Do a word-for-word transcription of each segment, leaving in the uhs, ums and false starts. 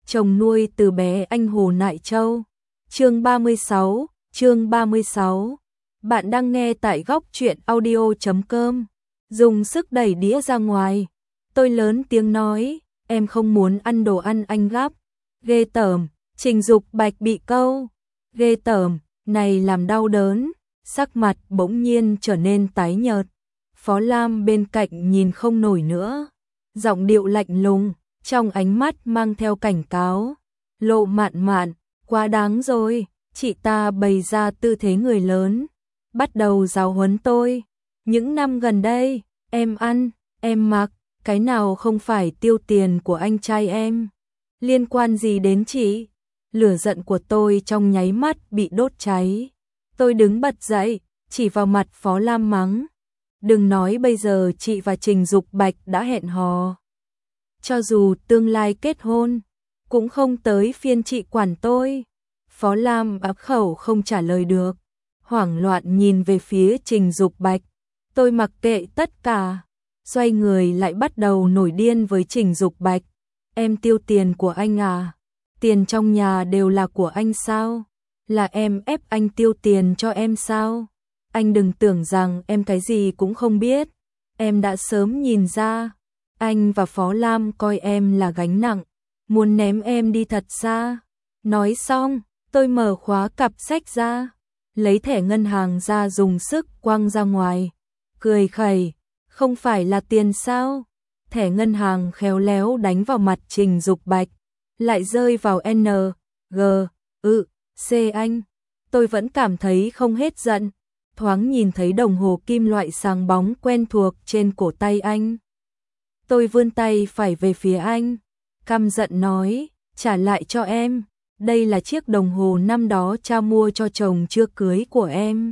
chồng nuôi từ bé anh Hồ Nại Châu. Chương ba mươi sáu, chương ba mươi sáu. Bạn đang nghe tại góc truyện audio chấm com. Dùng sức đẩy đĩa ra ngoài. Tôi lớn tiếng nói, em không muốn ăn đồ ăn anh gắp. Ghê tởm, Trình Dục Bạch bị câu. Ghê tởm, này làm đau đớn, sắc mặt bỗng nhiên trở nên tái nhợt. Phó Lam bên cạnh nhìn không nổi nữa. Giọng điệu lạnh lùng, trong ánh mắt mang theo cảnh cáo. Lộ Mạn Mạn, quá đáng rồi, chị ta bày ra tư thế người lớn, bắt đầu giáo huấn tôi. Những năm gần đây, em ăn, em mặc, cái nào không phải tiêu tiền của anh trai em. Liên quan gì đến chị? Lửa giận của tôi trong nháy mắt bị đốt cháy. Tôi đứng bật dậy, chỉ vào mặt Phó Lam mắng. Đừng nói bây giờ chị và Trình Dục Bạch đã hẹn hò. Cho dù tương lai kết hôn, cũng không tới phiên chị quản tôi. Phó Lam áp khẩu không trả lời được, hoảng loạn nhìn về phía Trình Dục Bạch. Tôi mặc kệ tất cả, xoay người lại bắt đầu nổi điên với Trình Dục Bạch. Em tiêu tiền của anh à? Tiền trong nhà đều là của anh sao? Là em ép anh tiêu tiền cho em sao? Anh đừng tưởng rằng em cái gì cũng không biết. Em đã sớm nhìn ra. Anh và Phó Lam coi em là gánh nặng, muốn ném em đi thật xa. Nói xong, tôi mở khóa cặp sách ra, lấy thẻ ngân hàng ra dùng sức quăng ra ngoài. Cười khẩy, không phải là tiền sao? Thẻ ngân hàng khéo léo đánh vào mặt Trình Dục Bạch, lại rơi vào N, G, ư, C anh. Tôi vẫn cảm thấy không hết giận, thoáng nhìn thấy đồng hồ kim loại sáng bóng quen thuộc trên cổ tay anh. Tôi vươn tay phải về phía anh, căm giận nói, trả lại cho em, đây là chiếc đồng hồ năm đó cha mua cho chồng chưa cưới của em.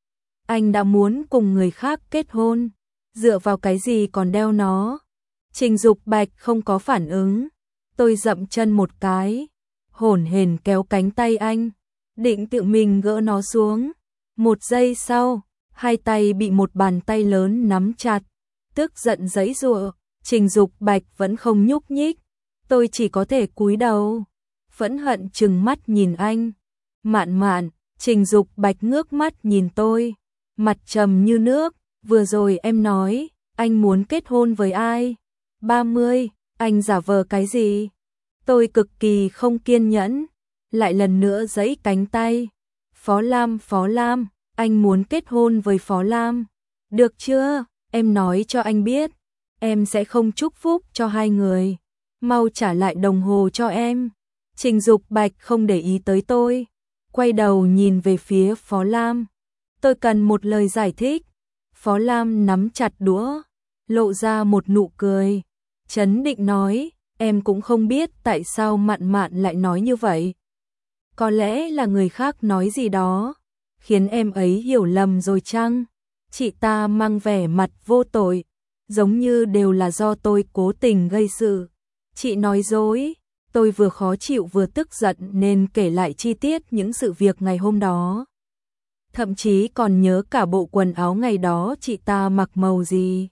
Anh đã muốn cùng người khác kết hôn, dựa vào cái gì còn đeo nó? Trình Dục Bạch không có phản ứng, tôi dậm chân một cái, hổn hển kéo cánh tay anh, định tự mình gỡ nó xuống. Một giây sau, hai tay bị một bàn tay lớn nắm chặt, tức giận giãy giụa. Trình Dục Bạch vẫn không nhúc nhích, tôi chỉ có thể cúi đầu, phẫn hận trừng mắt nhìn anh. Mạn Mạn, Trình Dục Bạch ngước mắt nhìn tôi, mặt trầm như nước. Vừa rồi em nói, anh muốn kết hôn với ai? ba mươi, anh giả vờ cái gì? Tôi cực kỳ không kiên nhẫn, lại lần nữa giãy cánh tay. Phó Lam, Phó Lam, anh muốn kết hôn với Phó Lam. Được chưa? Em nói cho anh biết, em sẽ không chúc phúc cho hai người. Mau trả lại đồng hồ cho em. Trình Dục Bạch không để ý tới tôi, quay đầu nhìn về phía Phó Lam. Tôi cần một lời giải thích. Phó Lam nắm chặt đũa, lộ ra một nụ cười, trấn định nói, em cũng không biết tại sao Mạn Mạn lại nói như vậy. Có lẽ là người khác nói gì đó, khiến em ấy hiểu lầm rồi chăng? Chị ta mang vẻ mặt vô tội, giống như đều là do tôi cố tình gây sự. Chị nói dối. Tôi vừa khó chịu vừa tức giận nên kể lại chi tiết những sự việc ngày hôm đó. Thậm chí còn nhớ cả bộ quần áo ngày đó chị ta mặc màu gì.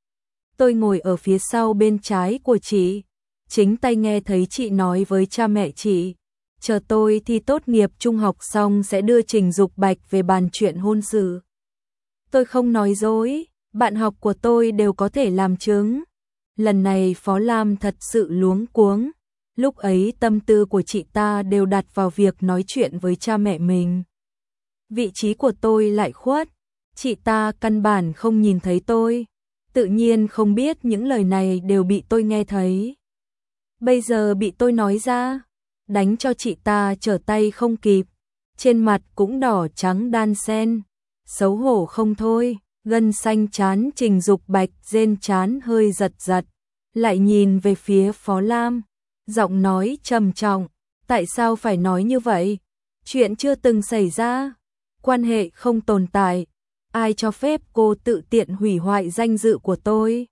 Tôi ngồi ở phía sau bên trái của chị, chính tay nghe thấy chị nói với cha mẹ chị, chờ tôi thi tốt nghiệp trung học xong sẽ đưa Trình Dục Bạch về bàn chuyện hôn sự. Tôi không nói dối, bạn học của tôi đều có thể làm chứng. Lần này Phó Lam thật sự luống cuống, lúc ấy tâm tư của chị ta đều đặt vào việc nói chuyện với cha mẹ mình. Vị trí của tôi lại khuất, chị ta căn bản không nhìn thấy tôi, tự nhiên không biết những lời này đều bị tôi nghe thấy. Bây giờ bị tôi nói ra, đánh cho chị ta trở tay không kịp, trên mặt cũng đỏ trắng đan xen, xấu hổ không thôi. Gân xanh trán Trình Dục Bạch rên trán hơi giật giật, lại nhìn về phía Phó Lam, giọng nói trầm trọng, tại sao phải nói như vậy? Chuyện chưa từng xảy ra, quan hệ không tồn tại, ai cho phép cô tự tiện hủy hoại danh dự của tôi?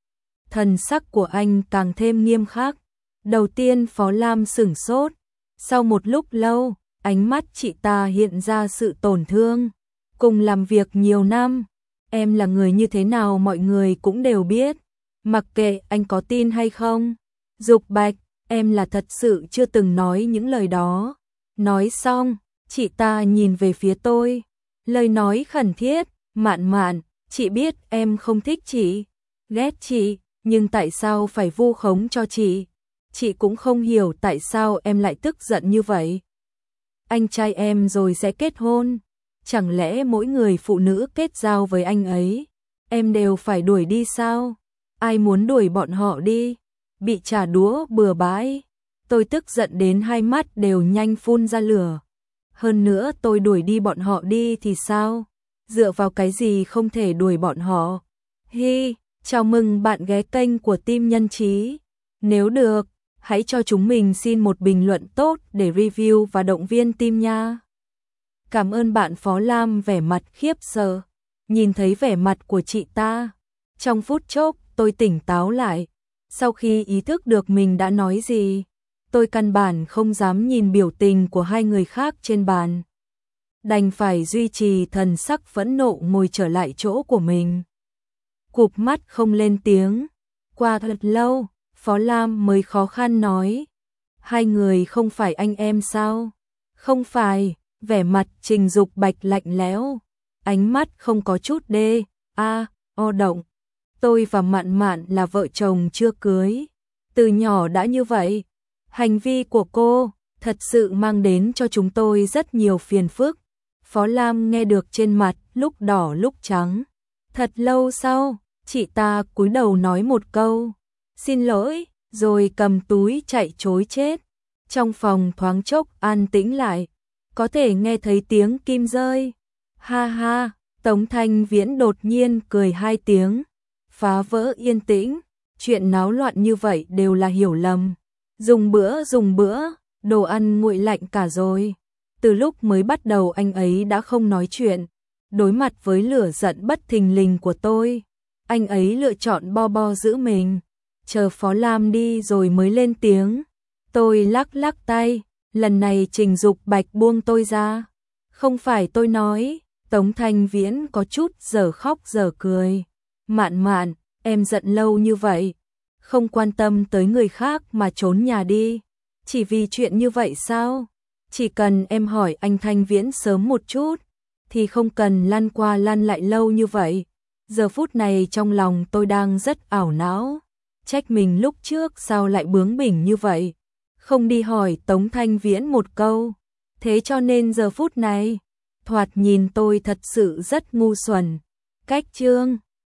Thần sắc của anh càng thêm nghiêm khắc. Đầu tiên Phó Lam sửng sốt, sau một lúc lâu, ánh mắt chị ta hiện ra sự tổn thương. Cùng làm việc nhiều năm, em là người như thế nào mọi người cũng đều biết, mặc kệ anh có tin hay không. Dục Bạch, em là thật sự chưa từng nói những lời đó. Nói xong, chị ta nhìn về phía tôi, lời nói khẩn thiết, Mạn Mạn, chị biết em không thích chị, ghét chị, nhưng tại sao phải vu khống cho chị? Chị cũng không hiểu tại sao em lại tức giận như vậy. Anh trai em rồi sẽ kết hôn, chẳng lẽ mỗi người phụ nữ kết giao với anh ấy, em đều phải đuổi đi sao? Ai muốn đuổi bọn họ đi? Bị trả đũa bừa bãi. Tôi tức giận đến hai mắt đều nhanh phun ra lửa. Hơn nữa tôi đuổi đi bọn họ đi thì sao? Dựa vào cái gì không thể đuổi bọn họ? Hi, chào mừng bạn ghé kênh của Team Nhân Trí. Nếu được, hãy cho chúng mình xin một bình luận tốt để review và động viên team nha. Cảm ơn bạn Phó Lam. Vẻ mặt khiếp sợ. Nhìn thấy vẻ mặt của chị ta, trong phút chốc tôi tỉnh táo lại. Sau khi ý thức được mình đã nói gì, tôi căn bản không dám nhìn biểu tình của hai người khác trên bàn. Đành phải duy trì thần sắc phẫn nộ ngồi trở lại chỗ của mình. Cụp mắt không lên tiếng. Qua thật lâu, Phó Lam mới khó khăn nói. Hai người không phải anh em sao? Không phải, vẻ mặt Trình Dục Bạch lạnh lẽo, ánh mắt không có chút đê, a, o động. Tôi và Mạn Mạn là vợ chồng chưa cưới, từ nhỏ đã như vậy. Hành vi của cô thật sự mang đến cho chúng tôi rất nhiều phiền phức. Phó Lam nghe được trên mặt lúc đỏ lúc trắng. Thật lâu sau, chị ta cúi đầu nói một câu, xin lỗi, rồi cầm túi chạy trối chết. Trong phòng thoáng chốc an tĩnh lại, có thể nghe thấy tiếng kim rơi. Ha ha, Tống Thanh Viễn đột nhiên cười hai tiếng, phá vỡ yên tĩnh. Chuyện náo loạn như vậy đều là hiểu lầm. Dùng bữa dùng bữa, đồ ăn nguội lạnh cả rồi. Từ lúc mới bắt đầu anh ấy đã không nói chuyện. Đối mặt với lửa giận bất thình lình của tôi, anh ấy lựa chọn bo bo giữ mình. Chờ Phó Lam đi rồi mới lên tiếng. Tôi lắc lắc tay, lần này Trình Dục Bạch buông tôi ra. Không phải tôi nói. Tống Thanh Viễn có chút giờ khóc giờ cười. Mạn Mạn, em giận lâu như vậy, không quan tâm tới người khác mà trốn nhà đi, chỉ vì chuyện như vậy sao? Chỉ cần em hỏi anh Thanh Viễn sớm một chút, thì không cần lăn qua lăn lại lâu như vậy. Giờ phút này trong lòng tôi đang rất ảo não, trách mình lúc trước sao lại bướng bỉnh như vậy, không đi hỏi Tống Thanh Viễn một câu. Thế cho nên giờ phút này, thoạt nhìn tôi thật sự rất ngu xuẩn. Cách chương